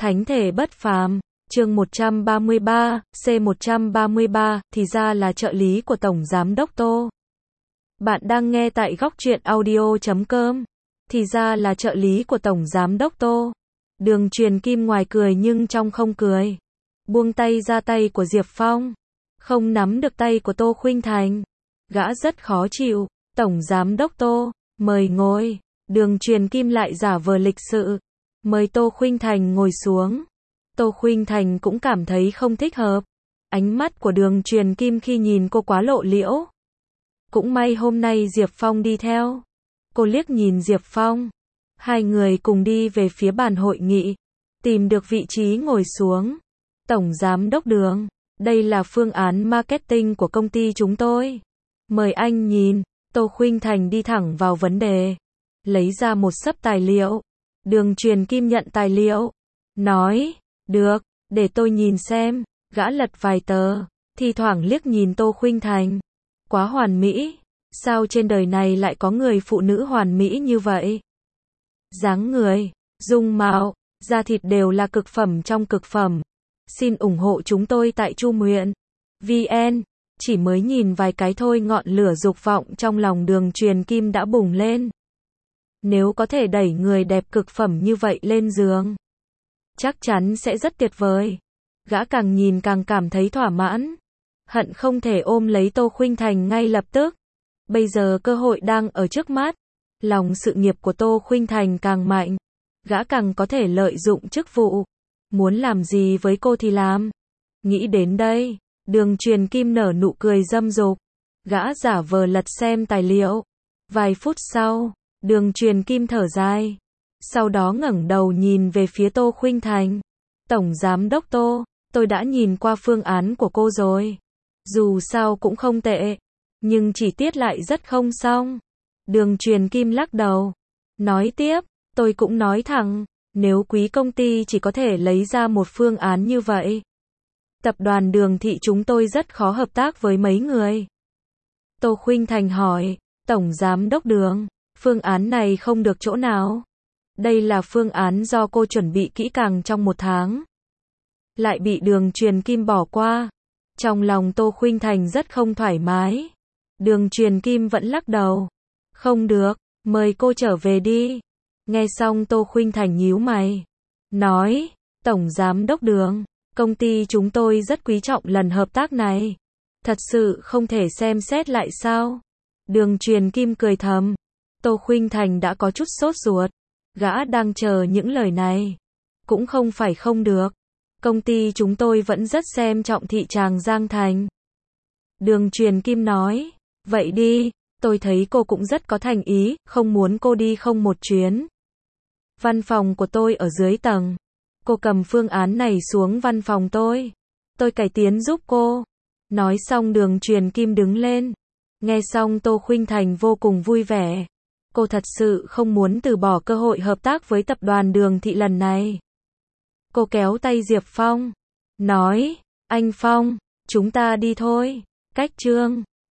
Thánh thể bất phàm, chương 133, C133, thì ra là trợ lý của Tổng Giám đốc Tô. Bạn đang nghe tại Góc Truyện Audio.com. Thì ra là trợ lý của Tổng Giám đốc Tô. Đường Truyền Kim ngoài cười nhưng trong không cười. Buông tay ra, tay của Diệp Phong. Không nắm được tay của Tô Khuynh Thành. Gã rất khó chịu. Tổng Giám đốc Tô, mời ngồi. Đường Truyền Kim lại giả vờ lịch sự. Mời Tô Khuynh Thành ngồi xuống. Tô Khuynh Thành cũng cảm thấy không thích hợp. Ánh mắt của Đường Truyền Kim khi nhìn cô quá lộ liễu. Cũng may hôm nay Diệp Phong đi theo. Cô liếc nhìn Diệp Phong. Hai người cùng đi về phía bàn hội nghị. Tìm được vị trí ngồi xuống. Tổng Giám đốc Đường, đây là phương án marketing của công ty chúng tôi. Mời anh nhìn. Tô Khuynh Thành đi thẳng vào vấn đề. Lấy ra một xấp tài liệu. Đường Truyền Kim nhận tài liệu. Nói, được, để tôi nhìn xem. Gã lật vài tờ. Thì thoảng liếc nhìn Tô Khuynh Thành. Quá hoàn mỹ. Sao trên đời này lại có người phụ nữ hoàn mỹ như vậy? Dáng người, dung mạo, da thịt đều là cực phẩm trong cực phẩm. Xin ủng hộ chúng tôi tại Chu Nguyện VN. Chỉ mới nhìn vài cái thôi ngọn lửa dục vọng trong lòng Đường Truyền Kim đã bùng lên. Nếu có thể đẩy người đẹp cực phẩm như vậy lên giường, chắc chắn sẽ rất tuyệt vời. Gã càng nhìn càng cảm thấy thỏa mãn. Hận không thể ôm lấy Tô Khuynh Thành ngay lập tức. Bây giờ cơ hội đang ở trước mắt. Lòng sự nghiệp của Tô Khuynh Thành càng mạnh. Gã càng có thể lợi dụng chức vụ. Muốn làm gì với cô thì làm. Nghĩ đến đây, Đường Truyền Kim nở nụ cười dâm dục. Gã giả vờ lật xem tài liệu. Vài phút sau, Đường Truyền Kim thở dài. Sau đó ngẩng đầu nhìn về phía Tô Khuynh Thành. Tổng Giám đốc Tô, tôi đã nhìn qua phương án của cô rồi. Dù sao cũng không tệ. Nhưng chi tiết lại rất không xong. Đường Truyền Kim lắc đầu. Nói tiếp, tôi cũng nói thẳng. Nếu quý công ty chỉ có thể lấy ra một phương án như vậy, tập đoàn Đường Thị chúng tôi rất khó hợp tác với mấy người. Tô Khuynh Thành hỏi, Tổng Giám đốc Đường, phương án này không được chỗ nào? Đây là phương án do cô chuẩn bị kỹ càng trong 1 tháng. Lại bị Đường Truyền Kim bỏ qua. Trong lòng Tô Khuynh Thành rất không thoải mái. Đường Truyền Kim vẫn lắc đầu. Không được, mời cô trở về đi. Nghe xong Tô Khuynh Thành nhíu mày. Nói, Tổng Giám đốc Đường, công ty chúng tôi rất quý trọng lần hợp tác này. Thật sự không thể xem xét lại sao? Đường Truyền Kim cười thầm. Tô Khuynh Thành đã có chút sốt ruột. Gã đang chờ những lời này. Cũng không phải không được. Công ty chúng tôi vẫn rất xem trọng thị tràng Giang Thành. Đường Truyền Kim nói. Vậy đi, tôi thấy cô cũng rất có thành ý, không muốn cô đi không một chuyến. Văn phòng của tôi ở dưới tầng. Cô cầm phương án này xuống văn phòng tôi. Tôi cải tiến giúp cô. Nói xong Đường Truyền Kim đứng lên. Nghe xong Tô Khuynh Thành vô cùng vui vẻ. Cô thật sự không muốn từ bỏ cơ hội hợp tác với tập đoàn Đường Thị lần này. Cô kéo tay Diệp Phong. Nói, anh Phong, chúng ta đi thôi. Cách chương